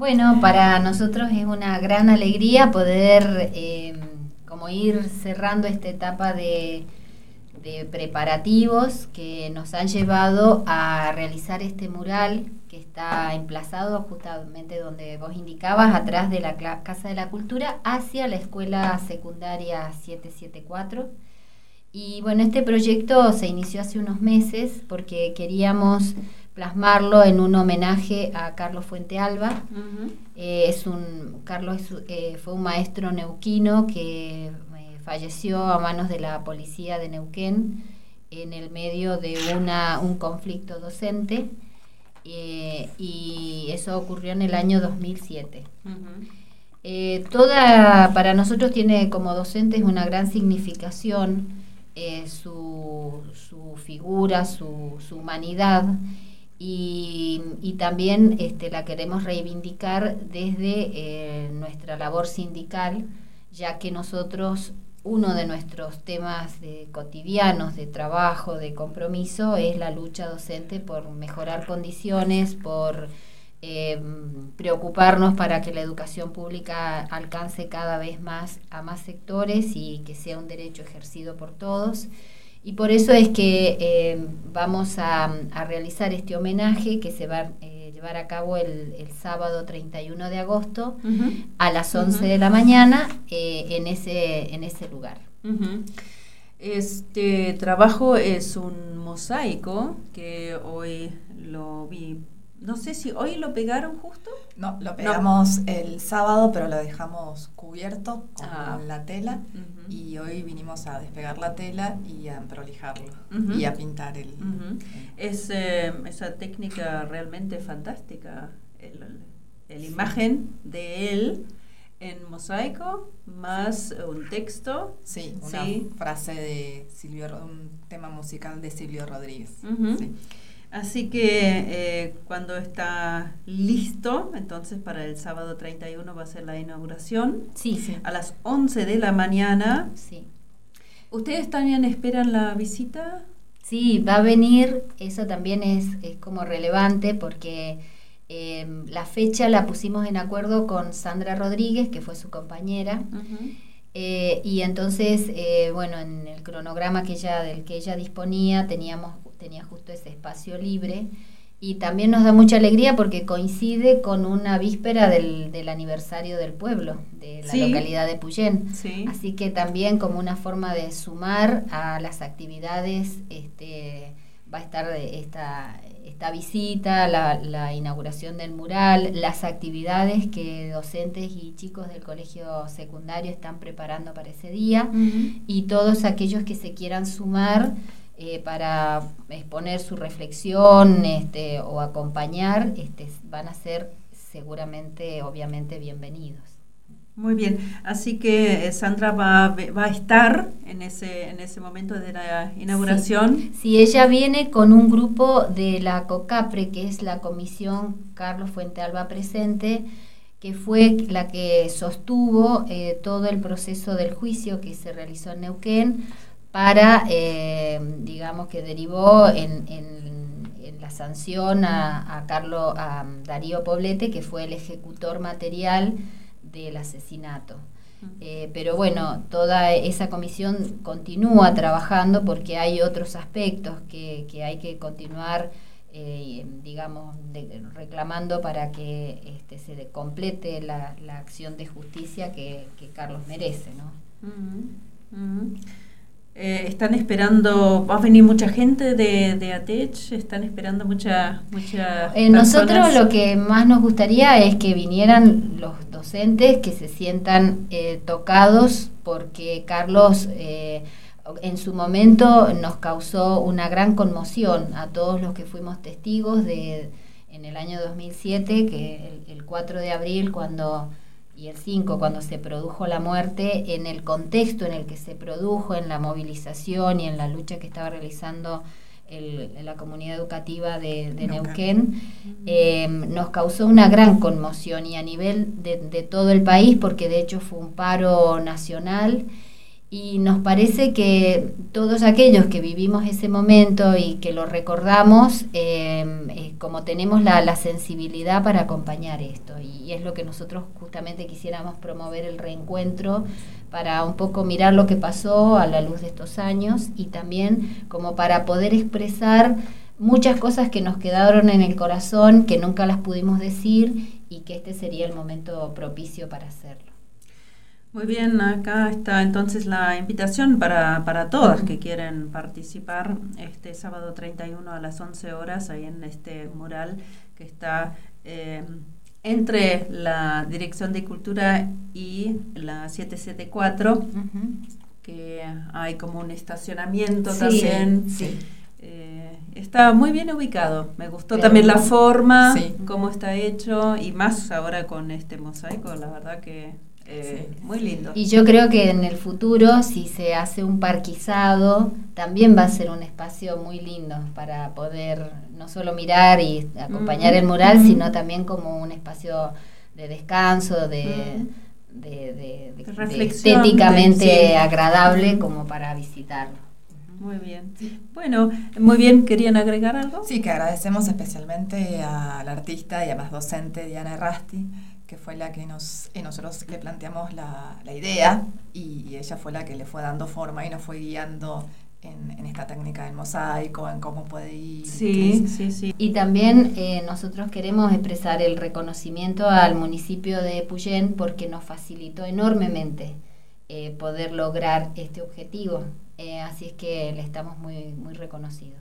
Bueno, para nosotros es una gran alegría poder como ir cerrando esta etapa de preparativos que nos han llevado a realizar este mural que está emplazado justamente donde vos indicabas, atrás de la Casa de la Cultura, hacia la Escuela Secundaria 774. Y bueno, este proyecto se inició hace unos meses porque queríamos plasmarlo en un homenaje a Carlos Fuentealba. Carlos fue un maestro neuquino que falleció a manos de la policía de Neuquén en el medio de un conflicto docente, y eso ocurrió en el año 2007. Para nosotros tiene como docentes una gran significación su figura, su humanidad, y también la queremos reivindicar desde nuestra labor sindical, ya que nosotros, uno de nuestros temas cotidianos de trabajo, de compromiso, es la lucha docente por mejorar condiciones, por preocuparnos para que la educación pública alcance cada vez más a más sectores y que sea un derecho ejercido por todos. Y por eso es que vamos a realizar este homenaje que se va a llevar a cabo el sábado 31 de agosto a las 11 de la mañana en ese lugar. Este trabajo es un mosaico que hoy lo vi. No sé si hoy lo pegaron justo. No, lo pegamos el sábado, pero lo dejamos cubierto con la tela. Y hoy vinimos a despegar la tela y a prolijarlo y a pintar el... Es esa técnica realmente fantástica. La imagen de él en mosaico más un texto. Sí, una frase de un tema musical de Silvio Rodríguez. Sí. Así que cuando está listo, entonces para el sábado 31 va a ser la inauguración. Sí. A las 11 de la mañana. Sí. ¿Ustedes también esperan la visita? Sí, va a venir. Eso también es como relevante porque la fecha la pusimos en acuerdo con Sandra Rodríguez, que fue su compañera. Y entonces, en el cronograma del que ella disponía tenía justo ese espacio libre, y también nos da mucha alegría porque coincide con una víspera del aniversario del pueblo, de la localidad de Puyén. Así que también como una forma de sumar a las actividades va a estar esta visita, la inauguración del mural, las actividades que docentes y chicos del colegio secundario están preparando para ese día, y todos aquellos que se quieran sumar para exponer su reflexión o acompañar, van a ser seguramente, obviamente, bienvenidos. Muy bien, así que Sandra va a estar en ese momento de la inauguración. Sí, ella viene con un grupo de la COCAPRE, que es la Comisión Carlos Fuentealba Presente, que fue la que sostuvo todo el proceso del juicio que se realizó en Neuquén, para, digamos, que derivó en la sanción a Darío Poblete, que fue el ejecutor material del asesinato. Pero bueno, toda esa comisión continúa trabajando porque hay otros aspectos que hay que continuar, digamos, reclamando para que se complete la acción de justicia que Carlos merece, ¿no? Están esperando, va a venir mucha gente de ATECH, están esperando mucha nosotros lo que más nos gustaría es que vinieran los docentes, que se sientan tocados, porque Carlos en su momento nos causó una gran conmoción a todos los que fuimos testigos en el año 2007, que el 4 de abril y el 5, cuando se produjo la muerte, en el contexto en el que se produjo, en la movilización y en la lucha que estaba realizando la comunidad educativa de Neuquén, nos causó una gran conmoción, y a nivel de todo el país, porque de hecho fue un paro nacional, Y nos parece que todos aquellos que vivimos ese momento y que lo recordamos, como tenemos la sensibilidad para acompañar esto. Y es lo que nosotros justamente quisiéramos promover, el reencuentro, para un poco mirar lo que pasó a la luz de estos años y también como para poder expresar muchas cosas que nos quedaron en el corazón, que nunca las pudimos decir y que este sería el momento propicio para hacerlo. Muy bien, acá está entonces la invitación para todas que quieren participar este sábado 31 a las 11 horas ahí en este mural que está entre la Dirección de Cultura y la 774, que hay como un estacionamiento también. Sí. Está muy bien ubicado, me gustó también la forma, cómo está hecho y más ahora con este mosaico, la verdad que muy lindo. Y yo creo que en el futuro, si se hace un parquizado, también va a ser un espacio muy lindo para poder no solo mirar y acompañar el mural, sino también como un espacio de descanso, de reflexión, estéticamente agradable como para visitarlo. Muy bien. Bueno, muy bien. ¿Querían agregar algo? Sí, que agradecemos especialmente a la artista y además docente Diana Errasti, que fue la que nosotros le planteamos la idea y ella fue la que le fue dando forma y nos fue guiando en esta técnica del mosaico, en cómo puede ir. Sí. Y también nosotros queremos expresar el reconocimiento al municipio de Epuyén porque nos facilitó enormemente poder lograr este objetivo. Así es que le estamos muy, muy reconocidos.